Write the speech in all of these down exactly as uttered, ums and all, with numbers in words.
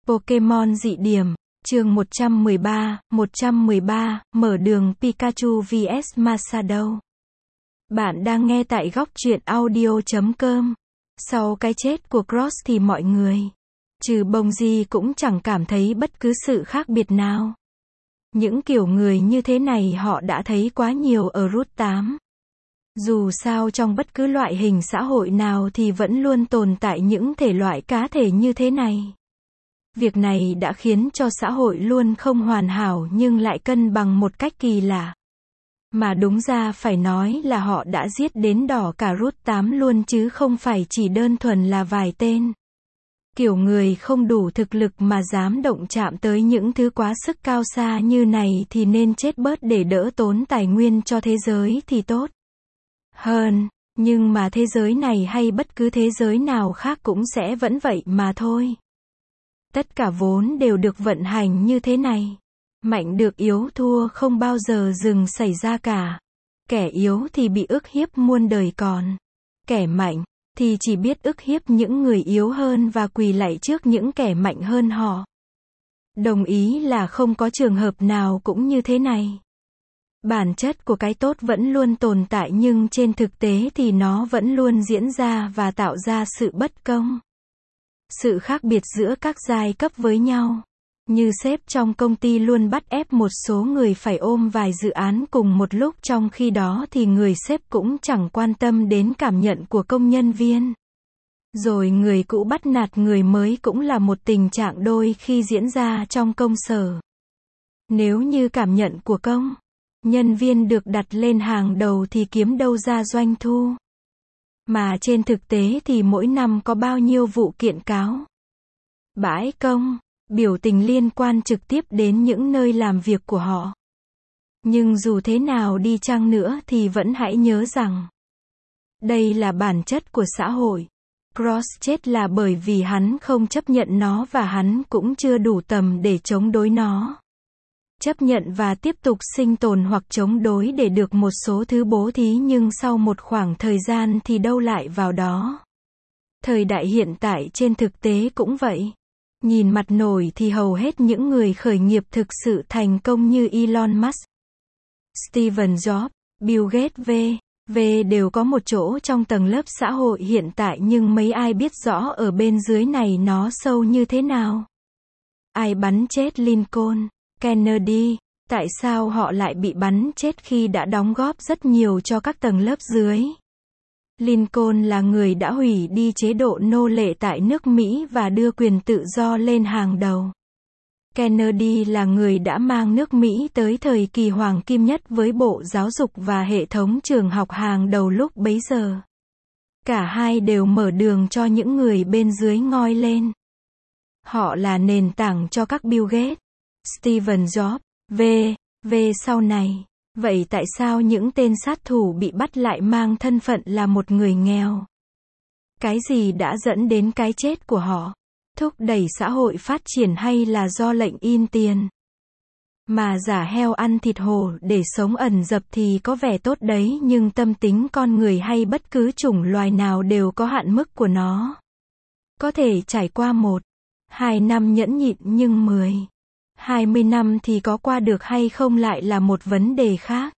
Pokemon dị điểm, chương một trăm mười ba, một trăm mười ba, mở đường Pikachu vs Masadow. Bạn đang nghe tại góc truyện audio chấm com. Sau cái chết của Cross thì mọi người, trừ Bongji cũng chẳng cảm thấy bất cứ sự khác biệt nào. Những kiểu người như thế này họ đã thấy quá nhiều ở Route tám. Dù sao trong bất cứ loại hình xã hội nào thì vẫn luôn tồn tại những thể loại cá thể như thế này. Việc này đã khiến cho xã hội luôn không hoàn hảo nhưng lại cân bằng một cách kỳ lạ. Mà đúng ra phải nói là họ đã giết đến đỏ cả Route tám luôn chứ không phải chỉ đơn thuần là vài tên. Kiểu người không đủ thực lực mà dám động chạm tới những thứ quá sức cao xa như này thì nên chết bớt để đỡ tốn tài nguyên cho thế giới thì tốt hơn. Nhưng mà thế giới này hay bất cứ thế giới nào khác cũng sẽ vẫn vậy mà thôi. Tất cả vốn đều được vận hành như thế này. Mạnh được yếu thua không bao giờ dừng xảy ra cả. Kẻ yếu thì bị ức hiếp muôn đời còn. Kẻ mạnh thì chỉ biết ức hiếp những người yếu hơn và quỳ lạy trước những kẻ mạnh hơn họ. Đồng ý là không có trường hợp nào cũng như thế này. Bản chất của cái tốt vẫn luôn tồn tại nhưng trên thực tế thì nó vẫn luôn diễn ra và tạo ra sự bất công. Sự khác biệt giữa các giai cấp với nhau. Như sếp trong công ty luôn bắt ép một số người phải ôm vài dự án cùng một lúc, trong khi đó thì người sếp cũng chẳng quan tâm đến cảm nhận của công nhân viên. Rồi người cũ bắt nạt người mới cũng là một tình trạng đôi khi diễn ra trong công sở. Nếu như cảm nhận của công nhân viên được đặt lên hàng đầu thì kiếm đâu ra doanh thu. Mà trên thực tế thì mỗi năm có bao nhiêu vụ kiện cáo, bãi công, biểu tình liên quan trực tiếp đến những nơi làm việc của họ. Nhưng dù thế nào đi chăng nữa thì vẫn hãy nhớ rằng đây là bản chất của xã hội. Cross chết là bởi vì hắn không chấp nhận nó và hắn cũng chưa đủ tầm để chống đối nó. Chấp nhận và tiếp tục sinh tồn hoặc chống đối để được một số thứ bố thí nhưng sau một khoảng thời gian thì đâu lại vào đó. Thời đại hiện tại trên thực tế cũng vậy. Nhìn mặt nổi thì hầu hết những người khởi nghiệp thực sự thành công như Elon Musk, Steve Jobs, Bill Gates v v đều có một chỗ trong tầng lớp xã hội hiện tại nhưng mấy ai biết rõ ở bên dưới này nó sâu như thế nào. Ai bắn chết Lincoln, Kennedy, tại sao họ lại bị bắn chết khi đã đóng góp rất nhiều cho các tầng lớp dưới? Lincoln là người đã hủy đi chế độ nô lệ tại nước Mỹ và đưa quyền tự do lên hàng đầu. Kennedy là người đã mang nước Mỹ tới thời kỳ hoàng kim nhất với bộ giáo dục và hệ thống trường học hàng đầu lúc bấy giờ. Cả hai đều mở đường cho những người bên dưới ngoi lên. Họ là nền tảng cho các Bill Gates, Steve Jobs, v v sau này. Vậy tại sao những tên sát thủ bị bắt lại mang thân phận là một người nghèo? Cái gì đã dẫn đến cái chết của họ? Thúc đẩy xã hội phát triển hay là do lệnh in tiền? Mà giả heo ăn thịt hổ để sống ẩn dập thì có vẻ tốt đấy nhưng tâm tính con người hay bất cứ chủng loài nào đều có hạn mức của nó. Có thể trải qua một, hai năm nhẫn nhịn nhưng mười, hai mươi năm thì có qua được hay không lại là một vấn đề khác.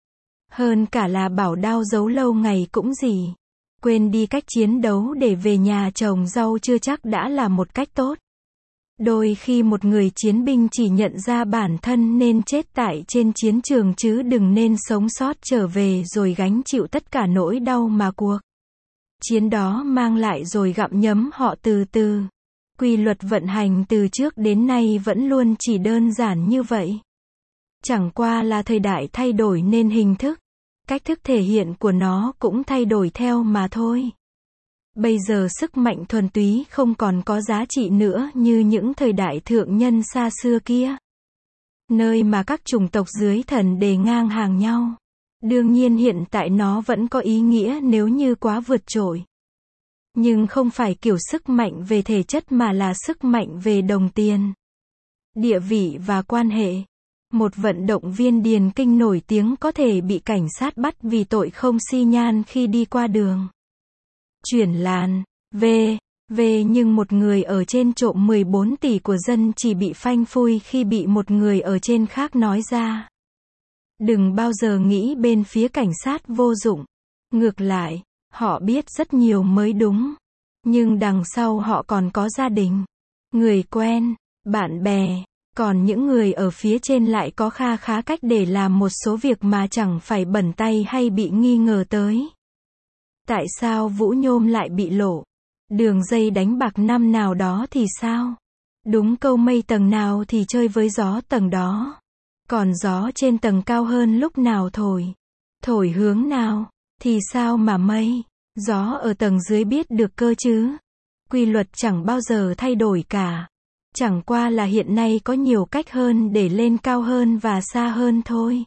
Hơn cả là bảo đao giấu lâu ngày cũng gì. Quên đi cách chiến đấu để về nhà trồng rau chưa chắc đã là một cách tốt. Đôi khi một người chiến binh chỉ nhận ra bản thân nên chết tại trên chiến trường chứ đừng nên sống sót trở về rồi gánh chịu tất cả nỗi đau mà cuộc chiến đó mang lại rồi gặm nhấm họ từ từ. Quy luật vận hành từ trước đến nay vẫn luôn chỉ đơn giản như vậy. Chẳng qua là thời đại thay đổi nên hình thức, cách thức thể hiện của nó cũng thay đổi theo mà thôi. Bây giờ sức mạnh thuần túy không còn có giá trị nữa như những thời đại thượng nhân xa xưa kia. Nơi mà các chủng tộc dưới thần đề ngang hàng nhau. Đương nhiên hiện tại nó vẫn có ý nghĩa nếu như quá vượt trội. Nhưng không phải kiểu sức mạnh về thể chất mà là sức mạnh về đồng tiền, địa vị và quan hệ. Một vận động viên điền kinh nổi tiếng có thể bị cảnh sát bắt vì tội không xi nhan khi đi qua đường. Chuyển làn, v Về nhưng một người ở trên trộm mười bốn tỷ của dân chỉ bị phanh phui khi bị một người ở trên khác nói ra. Đừng bao giờ nghĩ bên phía cảnh sát vô dụng. Ngược lại, họ biết rất nhiều mới đúng. Nhưng đằng sau họ còn có gia đình, người quen, bạn bè. Còn những người ở phía trên lại có kha khá cách để làm một số việc mà chẳng phải bẩn tay hay bị nghi ngờ tới. Tại sao Vũ Nhôm lại bị lộ? Đường dây đánh bạc năm nào đó thì sao? Đúng câu mây tầng nào thì chơi với gió tầng đó. Còn gió trên tầng cao hơn lúc nào thổi? Thổi hướng nào? Thì sao mà mây, gió ở tầng dưới biết được cơ chứ? Quy luật chẳng bao giờ thay đổi cả. Chẳng qua là hiện nay có nhiều cách hơn để lên cao hơn và xa hơn thôi.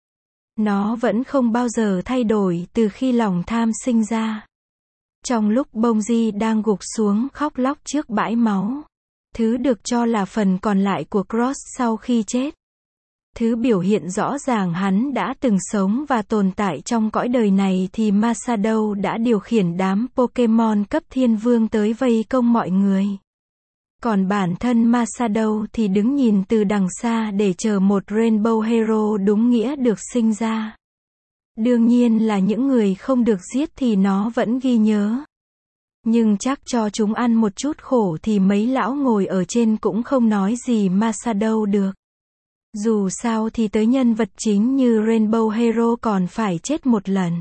Nó vẫn không bao giờ thay đổi từ khi lòng tham sinh ra. Trong lúc Bonji đang gục xuống khóc lóc trước bãi máu, thứ được cho là phần còn lại của Cross sau khi chết, thứ biểu hiện rõ ràng hắn đã từng sống và tồn tại trong cõi đời này, thì Masato đã điều khiển đám Pokemon cấp thiên vương tới vây công mọi người. Còn bản thân Masato thì đứng nhìn từ đằng xa để chờ một Rainbow Hero đúng nghĩa được sinh ra. Đương nhiên là những người không được giết thì nó vẫn ghi nhớ. Nhưng chắc cho chúng ăn một chút khổ thì mấy lão ngồi ở trên cũng không nói gì Masato được. Dù sao thì tới nhân vật chính như Rainbow Hero còn phải chết một lần.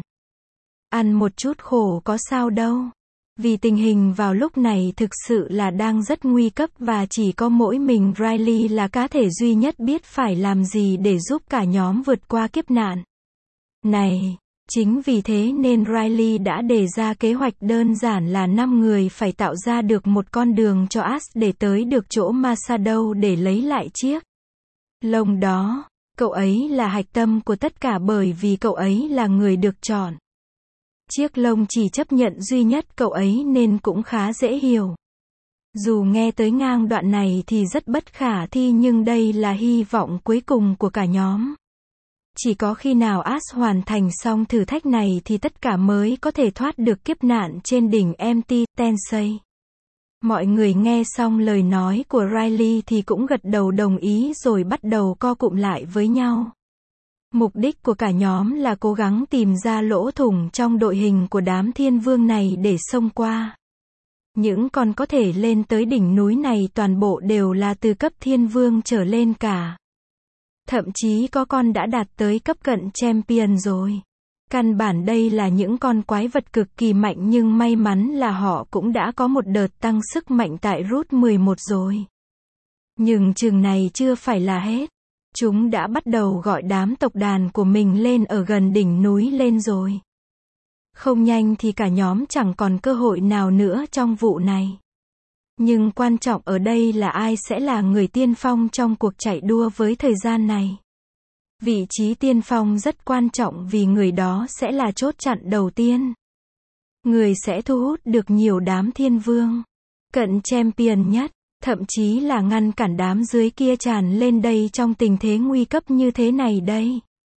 Ăn một chút khổ có sao đâu. Vì tình hình vào lúc này thực sự là đang rất nguy cấp và chỉ có mỗi mình Riley là cá thể duy nhất biết phải làm gì để giúp cả nhóm vượt qua kiếp nạn này. Chính vì thế nên Riley đã đề ra kế hoạch đơn giản là năm người phải tạo ra được một con đường cho Ash để tới được chỗ Masato để lấy lại chiếc lông đó. Cậu ấy là hạch tâm của tất cả bởi vì cậu ấy là người được chọn. Chiếc lông chỉ chấp nhận duy nhất cậu ấy nên cũng khá dễ hiểu. Dù nghe tới ngang đoạn này thì rất bất khả thi nhưng đây là hy vọng cuối cùng của cả nhóm. Chỉ có khi nào Ash hoàn thành xong thử thách này thì tất cả mới có thể thoát được kiếp nạn trên đỉnh em tê Tensei. Mọi người nghe xong lời nói của Riley thì cũng gật đầu đồng ý rồi bắt đầu co cụm lại với nhau. Mục đích của cả nhóm là cố gắng tìm ra lỗ thủng trong đội hình của đám thiên vương này để xông qua. Những con có thể lên tới đỉnh núi này toàn bộ đều là từ cấp thiên vương trở lên cả. Thậm chí có con đã đạt tới cấp cận champion rồi. Căn bản đây là những con quái vật cực kỳ mạnh nhưng may mắn là họ cũng đã có một đợt tăng sức mạnh tại Route mười một rồi. Nhưng chừng này chưa phải là hết. Chúng đã bắt đầu gọi đám tộc đàn của mình lên ở gần đỉnh núi lên rồi. Không nhanh thì cả nhóm chẳng còn cơ hội nào nữa trong vụ này. Nhưng quan trọng ở đây là ai sẽ là người tiên phong trong cuộc chạy đua với thời gian này. Vị trí tiên phong rất quan trọng vì người đó sẽ là chốt chặn đầu tiên. Người sẽ thu hút được nhiều đám thiên vương, cận champion nhất, thậm chí là ngăn cản đám dưới kia tràn lên đây trong tình thế nguy cấp như thế này đây.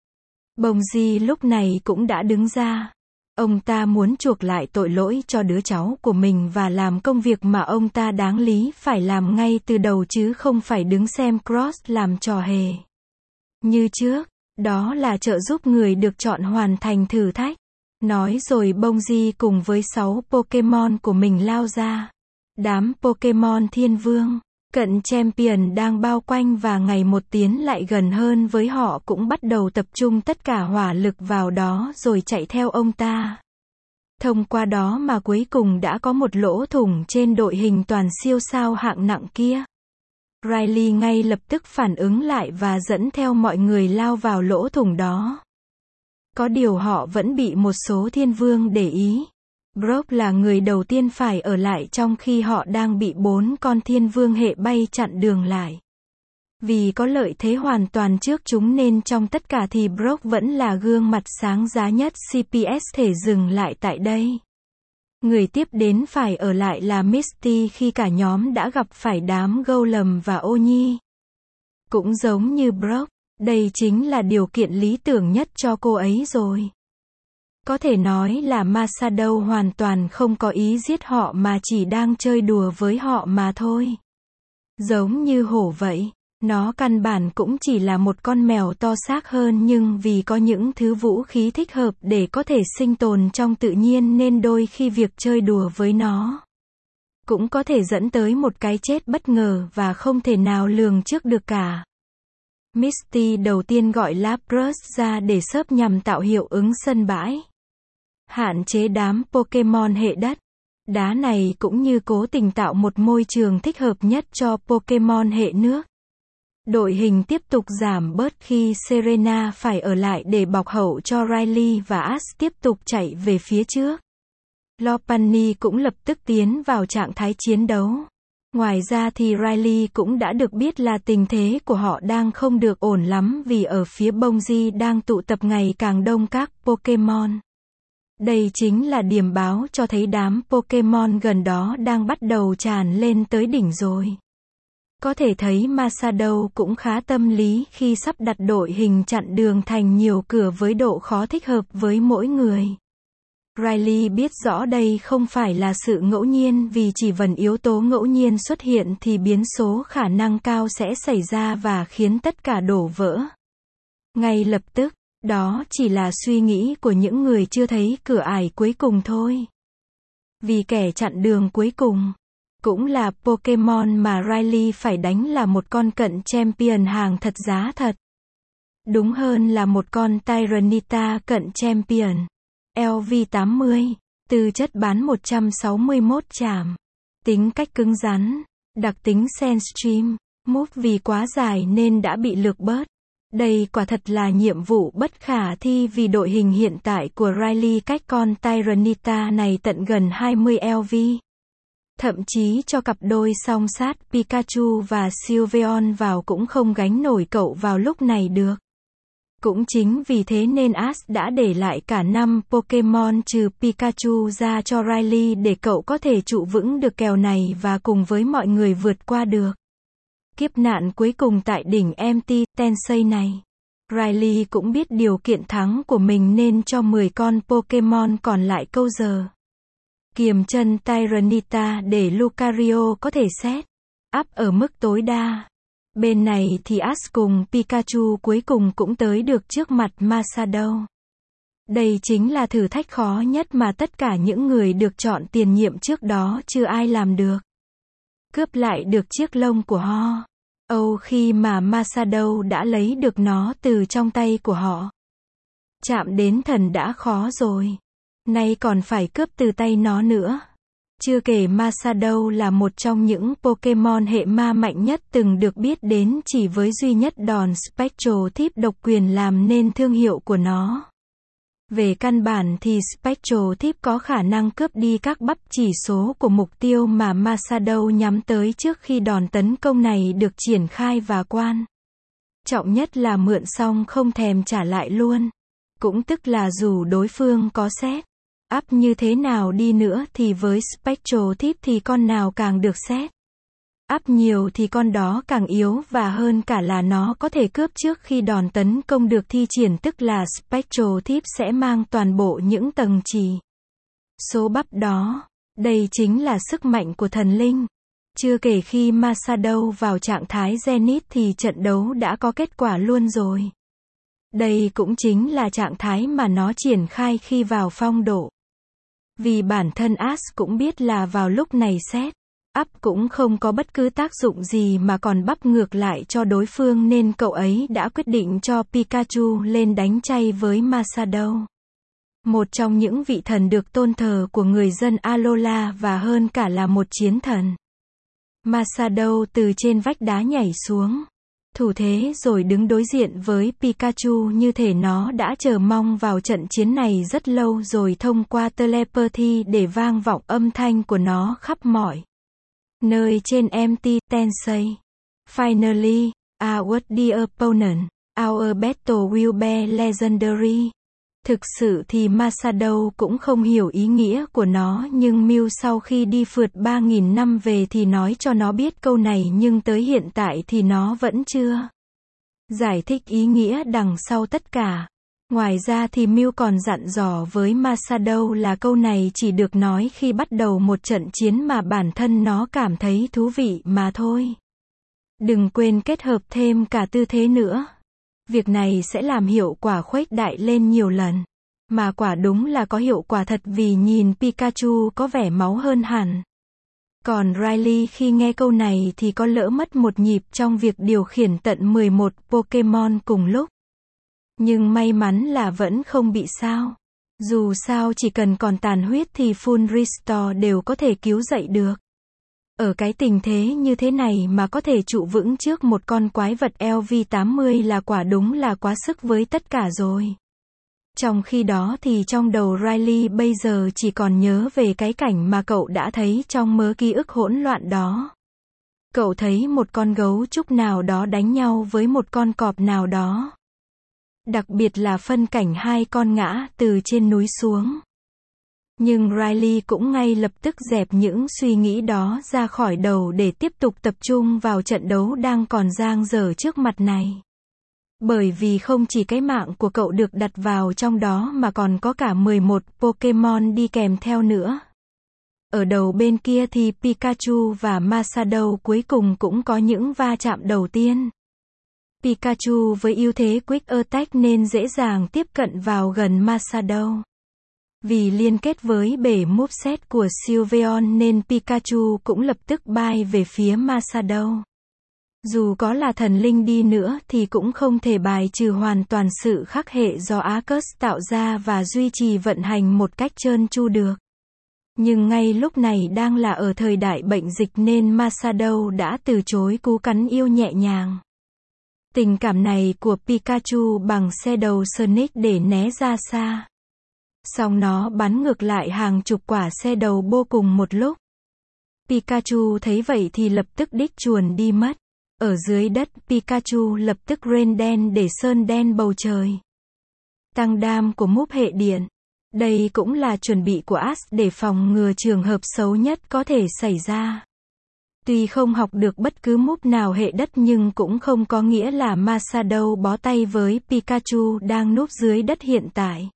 Bonji lúc này cũng đã đứng ra. Ông ta muốn chuộc lại tội lỗi cho đứa cháu của mình và làm công việc mà ông ta đáng lý phải làm ngay từ đầu chứ không phải đứng xem Cross làm trò hề. Như trước, đó là trợ giúp người được chọn hoàn thành thử thách. Nói rồi Bonji cùng với sáu Pokemon của mình lao ra. Đám Pokemon thiên vương, cận champion đang bao quanh và ngày một tiến lại gần hơn với họ cũng bắt đầu tập trung tất cả hỏa lực vào đó rồi chạy theo ông ta. Thông qua đó mà cuối cùng đã có một lỗ thủng trên đội hình toàn siêu sao hạng nặng kia. Riley ngay lập tức phản ứng lại và dẫn theo mọi người lao vào lỗ thủng đó. Có điều họ vẫn bị một số thiên vương để ý. Brock là người đầu tiên phải ở lại trong khi họ đang bị bốn con thiên vương hệ bay chặn đường lại. Vì có lợi thế hoàn toàn trước chúng nên trong tất cả thì Brock vẫn là gương mặt sáng giá nhất. xê pê ét thể dừng lại tại đây. Người tiếp đến phải ở lại là Misty khi cả nhóm đã gặp phải đám Golem và Ô Nhi. Cũng giống như Brock, đây chính là điều kiện lý tưởng nhất cho cô ấy rồi. Có thể nói là Masato hoàn toàn không có ý giết họ mà chỉ đang chơi đùa với họ mà thôi. Giống như hổ vậy. Nó căn bản cũng chỉ là một con mèo to xác hơn nhưng vì có những thứ vũ khí thích hợp để có thể sinh tồn trong tự nhiên nên đôi khi việc chơi đùa với nó cũng có thể dẫn tới một cái chết bất ngờ và không thể nào lường trước được cả. Misty đầu tiên gọi Lapras ra để xớp nhằm tạo hiệu ứng sân bãi. Hạn chế đám Pokemon hệ đất. Đá này cũng như cố tình tạo một môi trường thích hợp nhất cho Pokemon hệ nước. Đội hình tiếp tục giảm bớt khi Serena phải ở lại để bọc hậu cho Riley và Ash tiếp tục chạy về phía trước. Lopunny cũng lập tức tiến vào trạng thái chiến đấu. Ngoài ra thì Riley cũng đã được biết là tình thế của họ đang không được ổn lắm vì ở phía Bongji đang tụ tập ngày càng đông các Pokemon. Đây chính là điểm báo cho thấy đám Pokemon gần đó đang bắt đầu tràn lên tới đỉnh rồi. Có thể thấy Masato cũng khá tâm lý khi sắp đặt đội hình chặn đường thành nhiều cửa với độ khó thích hợp với mỗi người. Riley biết rõ đây không phải là sự ngẫu nhiên vì chỉ cần yếu tố ngẫu nhiên xuất hiện thì biến số khả năng cao sẽ xảy ra và khiến tất cả đổ vỡ. Ngay lập tức, đó chỉ là suy nghĩ của những người chưa thấy cửa ải cuối cùng thôi. Vì kẻ chặn đường cuối cùng cũng là Pokemon mà Riley phải đánh là một con cận champion hàng thật giá thật. Đúng hơn là một con Tyranitar cận champion. L V tám mươi. Tư chất bán một trăm sáu mươi mốt trảm. Tính cách cứng rắn. Đặc tính Sandstream. Move vì quá dài nên đã bị lược bớt. Đây quả thật là nhiệm vụ bất khả thi vì đội hình hiện tại của Riley cách con Tyranitar này tận gần hai mươi L V. Thậm chí cho cặp đôi song sát Pikachu và Sylveon vào cũng không gánh nổi cậu vào lúc này được. Cũng chính vì thế nên Ash đã để lại cả năm Pokemon trừ Pikachu ra cho Riley để cậu có thể trụ vững được kèo này và cùng với mọi người vượt qua được kiếp nạn cuối cùng tại đỉnh em tê Tensei này. Riley cũng biết điều kiện thắng của mình nên cho mười con Pokemon còn lại câu giờ kiềm chân Tyranitar để Lucario có thể set up ở mức tối đa. Bên này thì Ash cùng Pikachu cuối cùng cũng tới được trước mặt Masato. Đây chính là thử thách khó nhất mà tất cả những người được chọn tiền nhiệm trước đó chưa ai làm được. Cướp lại được chiếc lông của Ho. Âu khi mà Masato đã lấy được nó từ trong tay của họ. Chạm đến thần đã khó rồi. Nay còn phải cướp từ tay nó nữa. Chưa kể Masato là một trong những Pokemon hệ ma mạnh nhất từng được biết đến chỉ với duy nhất đòn Spectral Tip độc quyền làm nên thương hiệu của nó. Về căn bản thì Spectral Tip có khả năng cướp đi các bắp chỉ số của mục tiêu mà Masato nhắm tới trước khi đòn tấn công này được triển khai và quan trọng nhất là mượn xong không thèm trả lại luôn. Cũng tức là dù đối phương có set up như thế nào đi nữa thì với Spectral Tip thì con nào càng được set up nhiều thì con đó càng yếu và hơn cả là nó có thể cướp trước khi đòn tấn công được thi triển tức là Spectral Tip sẽ mang toàn bộ những tầng chỉ số bắp đó. Đây chính là sức mạnh của thần linh. Chưa kể khi Masato vào trạng thái Zenith thì trận đấu đã có kết quả luôn rồi. Đây cũng chính là trạng thái mà nó triển khai khi vào phong độ. Vì bản thân Ash cũng biết là vào lúc này set up cũng không có bất cứ tác dụng gì mà còn bắp ngược lại cho đối phương nên cậu ấy đã quyết định cho Pikachu lên đánh chay với Masato. Một trong những vị thần được tôn thờ của người dân Alola và hơn cả là một chiến thần. Masato từ trên vách đá nhảy xuống. Thủ thế rồi đứng đối diện với Pikachu như thể nó đã chờ mong vào trận chiến này rất lâu rồi thông qua telepathy để vang vọng âm thanh của nó khắp mọi nơi trên em tê Tensei. Finally, our dear opponent, our battle will be legendary. Thực sự thì Masato cũng không hiểu ý nghĩa của nó nhưng Mew sau khi đi phượt ba nghìn năm về thì nói cho nó biết câu này nhưng tới hiện tại thì nó vẫn chưa giải thích ý nghĩa đằng sau tất cả. Ngoài ra thì Mew còn dặn dò với Masado là câu này chỉ được nói khi bắt đầu một trận chiến mà bản thân nó cảm thấy thú vị mà thôi. Đừng quên kết hợp thêm cả tư thế nữa. Việc này sẽ làm hiệu quả khuếch đại lên nhiều lần. Mà quả đúng là có hiệu quả thật vì nhìn Pikachu có vẻ máu hơn hẳn. Còn Riley khi nghe câu này thì có lỡ mất một nhịp trong việc điều khiển tận mười một Pokémon cùng lúc. Nhưng may mắn là vẫn không bị sao. Dù sao chỉ cần còn tàn huyết thì Full Restore đều có thể cứu dậy được. Ở cái tình thế như thế này mà có thể trụ vững trước một con quái vật L V tám mươi là quả đúng là quá sức với tất cả rồi. Trong khi đó thì trong đầu Riley bây giờ chỉ còn nhớ về cái cảnh mà cậu đã thấy trong mớ ký ức hỗn loạn đó. Cậu thấy một con gấu trúc nào đó đánh nhau với một con cọp nào đó. Đặc biệt là phân cảnh hai con ngã từ trên núi xuống. Nhưng Riley cũng ngay lập tức dẹp những suy nghĩ đó ra khỏi đầu để tiếp tục tập trung vào trận đấu đang còn dang dở trước mặt này. Bởi vì không chỉ cái mạng của cậu được đặt vào trong đó mà còn có cả mười một Pokémon đi kèm theo nữa. Ở đầu bên kia thì Pikachu và Masado cuối cùng cũng có những va chạm đầu tiên. Pikachu với ưu thế Quick Attack nên dễ dàng tiếp cận vào gần Masado. Vì liên kết với bể moveset của Sylveon nên Pikachu cũng lập tức bay về phía Masado. Dù có là thần linh đi nữa thì cũng không thể bài trừ hoàn toàn sự khắc hệ do Arceus tạo ra và duy trì vận hành một cách trơn tru được. Nhưng ngay lúc này đang là ở thời đại bệnh dịch nên Masado đã từ chối cú cắn yêu nhẹ nhàng. Tình cảm này của Pikachu bằng xe đầu Sonic để né ra xa. Xong nó bắn ngược lại hàng chục quả xe đầu bô cùng một lúc. Pikachu thấy vậy thì lập tức đích chuồn đi mất. Ở dưới đất Pikachu lập tức rain đen để sơn đen bầu trời. Tăng đam của move hệ điện. Đây cũng là chuẩn bị của Ash để phòng ngừa trường hợp xấu nhất có thể xảy ra. Tuy không học được bất cứ move nào hệ đất nhưng cũng không có nghĩa là Masado bó tay với Pikachu đang núp dưới đất hiện tại.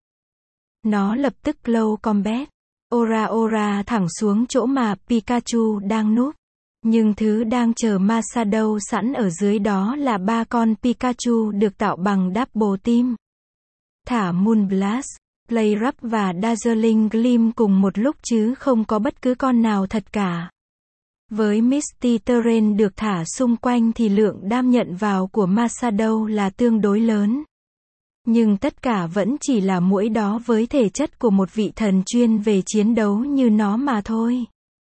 Nó lập tức Glow Combat. Ora Ora thẳng xuống chỗ mà Pikachu đang núp. Nhưng thứ đang chờ Masado sẵn ở dưới đó là ba con Pikachu được tạo bằng Double Team. Thả Moonblast, Playrup và Dazzling Gleam cùng một lúc chứ không có bất cứ con nào thật cả. Với Misty Terrain được thả xung quanh thì lượng đam nhận vào của Masado là tương đối lớn. Nhưng tất cả vẫn chỉ là muỗi đó với thể chất của một vị thần chuyên về chiến đấu như nó mà thôi.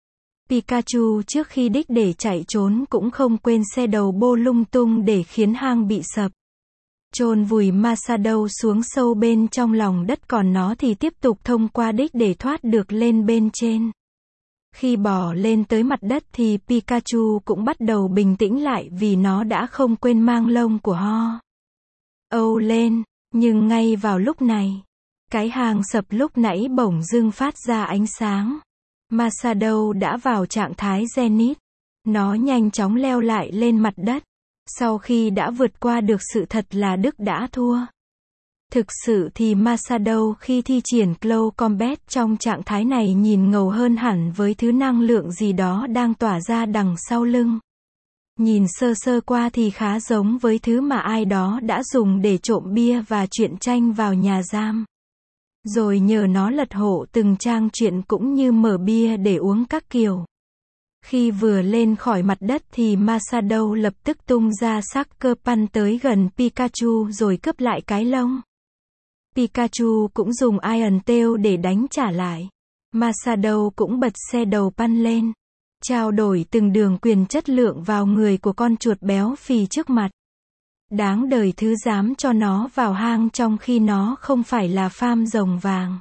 Pikachu trước khi đích để chạy trốn cũng không quên xe đầu bô lung tung để khiến hang bị sập. Chôn vùi Masado xuống sâu bên trong lòng đất còn nó thì tiếp tục thông qua đích để thoát được lên bên trên. Khi bò lên tới mặt đất thì Pikachu cũng bắt đầu bình tĩnh lại vì nó đã không quên mang lông của Ho. Âu lên, nhưng ngay vào lúc này, cái hang sập lúc nãy bỗng dưng phát ra ánh sáng. Masado đã vào trạng thái Zenith. Nó nhanh chóng leo lại lên mặt đất. Sau khi đã vượt qua được sự thật là Đức đã thua. Thực sự thì Masado khi thi triển Glow Combat trong trạng thái này nhìn ngầu hơn hẳn với thứ năng lượng gì đó đang tỏa ra đằng sau lưng. Nhìn sơ sơ qua thì khá giống với thứ mà ai đó đã dùng để trộm bia và truyện tranh vào nhà giam. Rồi nhờ nó lật hộ từng trang truyện cũng như mở bia để uống các kiểu. Khi vừa lên khỏi mặt đất thì Masado lập tức tung ra Sucker Punch tới gần Pikachu rồi cướp lại cái lông. Pikachu cũng dùng Iron Tail để đánh trả lại. Masado cũng bật xe đầu Punch lên. Trao đổi từng đường quyền chất lượng vào người của con chuột béo phì trước mặt. Đáng đời thứ dám cho nó vào hang trong khi nó không phải là farm rồng vàng.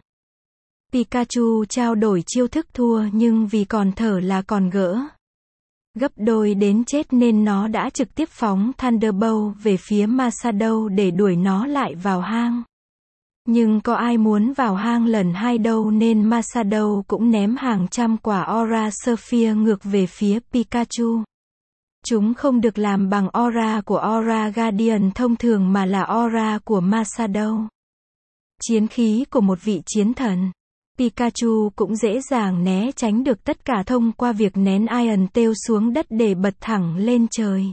Pikachu trao đổi chiêu thức thua nhưng vì còn thở là còn gỡ. Gấp đôi đến chết nên nó đã trực tiếp phóng Thunderbolt về phía Masado để đuổi nó lại vào hang. Nhưng có ai muốn vào hang lần hai đâu nên Masado cũng ném hàng trăm quả Aura Sphere ngược về phía Pikachu. Chúng không được làm bằng aura của Aura Guardian thông thường mà là aura của Masado. Chiến khí của một vị chiến thần. Pikachu cũng dễ dàng né tránh được tất cả thông qua việc nén Iron Tail xuống đất để bật thẳng lên trời.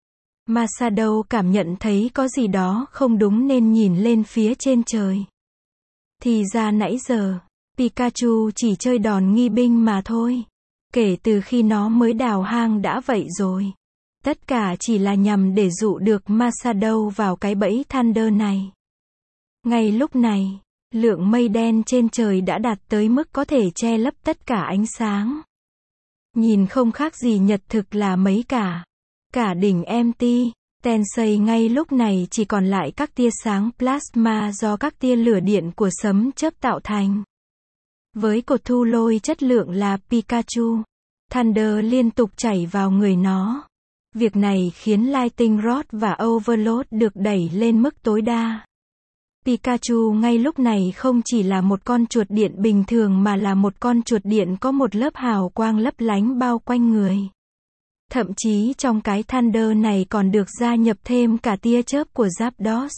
Masato cảm nhận thấy có gì đó không đúng nên nhìn lên phía trên trời. Thì ra nãy giờ, Pikachu chỉ chơi đòn nghi binh mà thôi. Kể từ khi nó mới đào hang đã vậy rồi. Tất cả chỉ là nhằm để dụ được Masato vào cái bẫy Thunder này. Ngay lúc này, lượng mây đen trên trời đã đạt tới mức có thể che lấp tất cả ánh sáng. Nhìn không khác gì nhật thực là mấy cả. Cả đỉnh em tê, Tensei ngay lúc này chỉ còn lại các tia sáng plasma do các tia lửa điện của sấm chớp tạo thành. Với cột thu lôi chất lượng là Pikachu, Thunder liên tục chảy vào người nó. Việc này khiến Lightning Rod và Overload được đẩy lên mức tối đa. Pikachu ngay lúc này không chỉ là một con chuột điện bình thường mà là một con chuột điện có một lớp hào quang lấp lánh bao quanh người. Thậm chí trong cái Thunder này còn được gia nhập thêm cả tia chớp của Zapdos.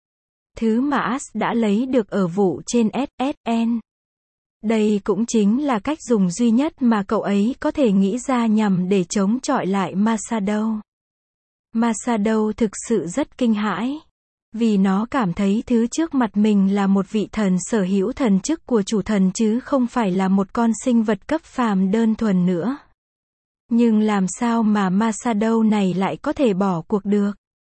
Thứ mà Ash đã lấy được ở vụ trên ét ét en. Đây cũng chính là cách dùng duy nhất mà cậu ấy có thể nghĩ ra nhằm để chống chọi lại Masato. Masato thực sự rất kinh hãi. Vì nó cảm thấy thứ trước mặt mình là một vị thần sở hữu thần chức của chủ thần chứ không phải là một con sinh vật cấp phàm đơn thuần nữa. Nhưng làm sao mà Masato này lại có thể bỏ cuộc được?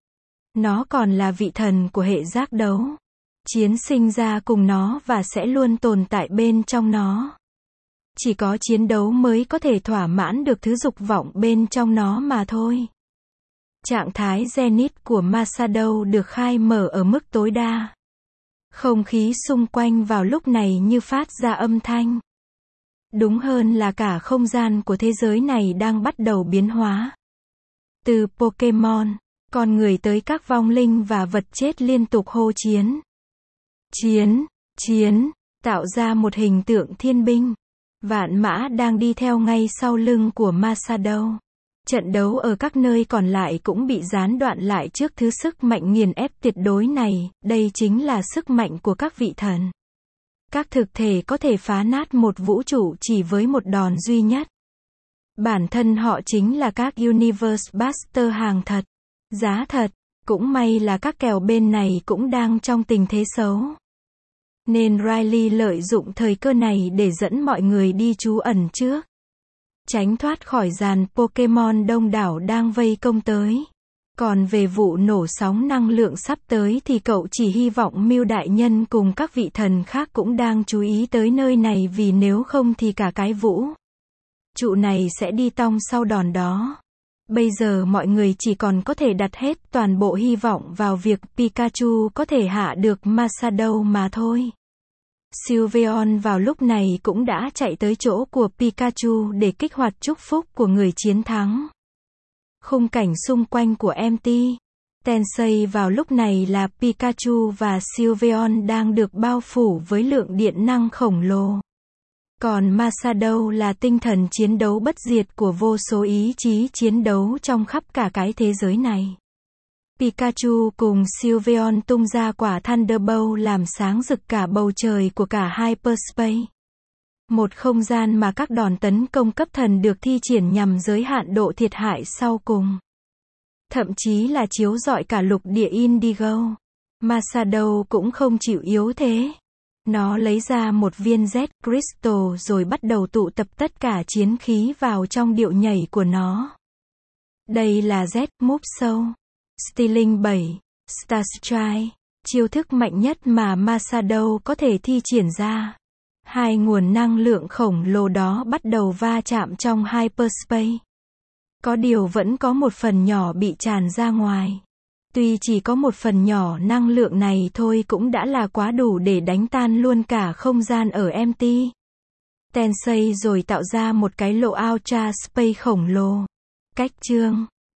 Nó còn là vị thần của hệ giác đấu. Chiến sinh ra cùng nó và sẽ luôn tồn tại bên trong nó. Chỉ có chiến đấu mới có thể thỏa mãn được thứ dục vọng bên trong nó mà thôi. Trạng thái Zenith của Masato được khai mở ở mức tối đa. Không khí xung quanh vào lúc này như phát ra âm thanh. Đúng hơn là cả không gian của thế giới này đang bắt đầu biến hóa. Từ Pokemon, con người tới các vong linh và vật chết liên tục hô chiến. Chiến, chiến, tạo ra một hình tượng thiên binh. Vạn mã đang đi theo ngay sau lưng của Masato. Trận đấu ở các nơi còn lại cũng bị gián đoạn lại trước thứ sức mạnh nghiền ép tuyệt đối này, đây chính là sức mạnh của các vị thần. Các thực thể có thể phá nát một vũ trụ chỉ với một đòn duy nhất. Bản thân họ chính là các Universe Buster hàng thật, giá thật, cũng may là các kèo bên này cũng đang trong tình thế xấu. Nên Riley lợi dụng thời cơ này để dẫn mọi người đi trú ẩn trước. Tránh thoát khỏi dàn Pokemon đông đảo đang vây công tới. Còn về vụ nổ sóng năng lượng sắp tới thì cậu chỉ hy vọng Mew đại nhân cùng các vị thần khác cũng đang chú ý tới nơi này vì nếu không thì cả cái vũ trụ này sẽ đi tong sau đòn đó. Bây giờ mọi người chỉ còn có thể đặt hết toàn bộ hy vọng vào việc Pikachu có thể hạ được Masato mà thôi. Sylveon vào lúc này cũng đã chạy tới chỗ của Pikachu để kích hoạt chúc phúc của người chiến thắng. Khung cảnh xung quanh của em tê, Tensei vào lúc này là Pikachu và Sylveon đang được bao phủ với lượng điện năng khổng lồ. Còn Masato là tinh thần chiến đấu bất diệt của vô số ý chí chiến đấu trong khắp cả cái thế giới này. Pikachu cùng Sylveon tung ra quả Thunderbolt làm sáng rực cả bầu trời của cả Hyperspace. Một không gian mà các đòn tấn công cấp thần được thi triển nhằm giới hạn độ thiệt hại sau cùng. Thậm chí là chiếu rọi cả lục địa Indigo. Masato cũng không chịu yếu thế. Nó lấy ra một viên Z Crystal rồi bắt đầu tụ tập tất cả chiến khí vào trong điệu nhảy của nó. Đây là Z Move Show. Stealing bảy, Star Strike, chiêu thức mạnh nhất mà Masato có thể thi triển ra. Hai nguồn năng lượng khổng lồ đó bắt đầu va chạm trong Hyperspace. Có điều vẫn có một phần nhỏ bị tràn ra ngoài. Tuy chỉ có một phần nhỏ năng lượng này thôi cũng đã là quá đủ để đánh tan luôn cả không gian ở em tê. Tensei rồi tạo ra một cái lỗ Ultra Space khổng lồ. Cách chương